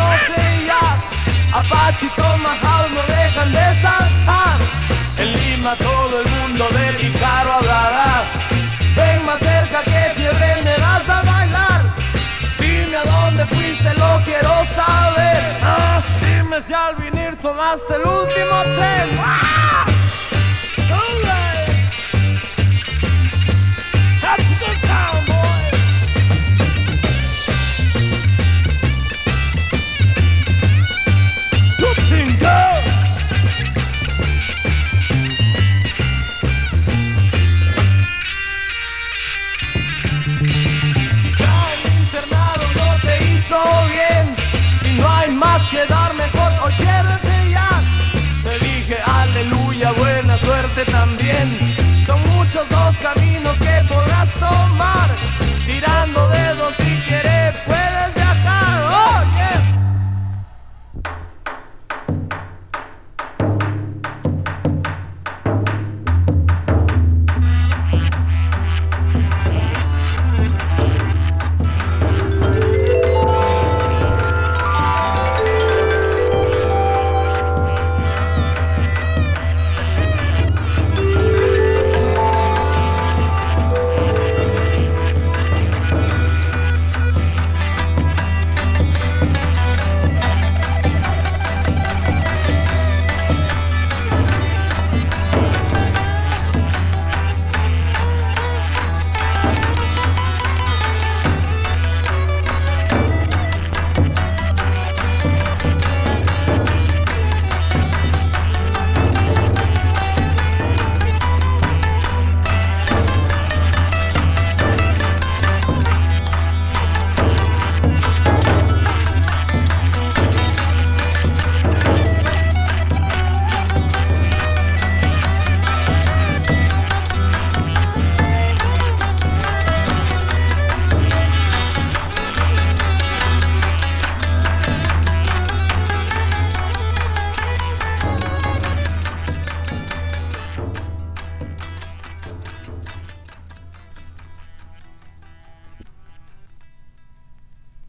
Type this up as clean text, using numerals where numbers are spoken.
conoce ya. Apache y Tomahawk no dejan de saltar. En Lima todo el mundo de Pícaro hablará. Ven más cerca que fiebre me das a bailar. Dime a dónde fuiste, lo quiero saber. Dime si al venir tomaste el último tren. That's a good time, boy. Looking good. Ya el internado no te hizo bien. Si no hay más que dar, mejor oyérate ya. Te dije aleluya, buena suerte también. Son muchos los caminos que podrás tomar.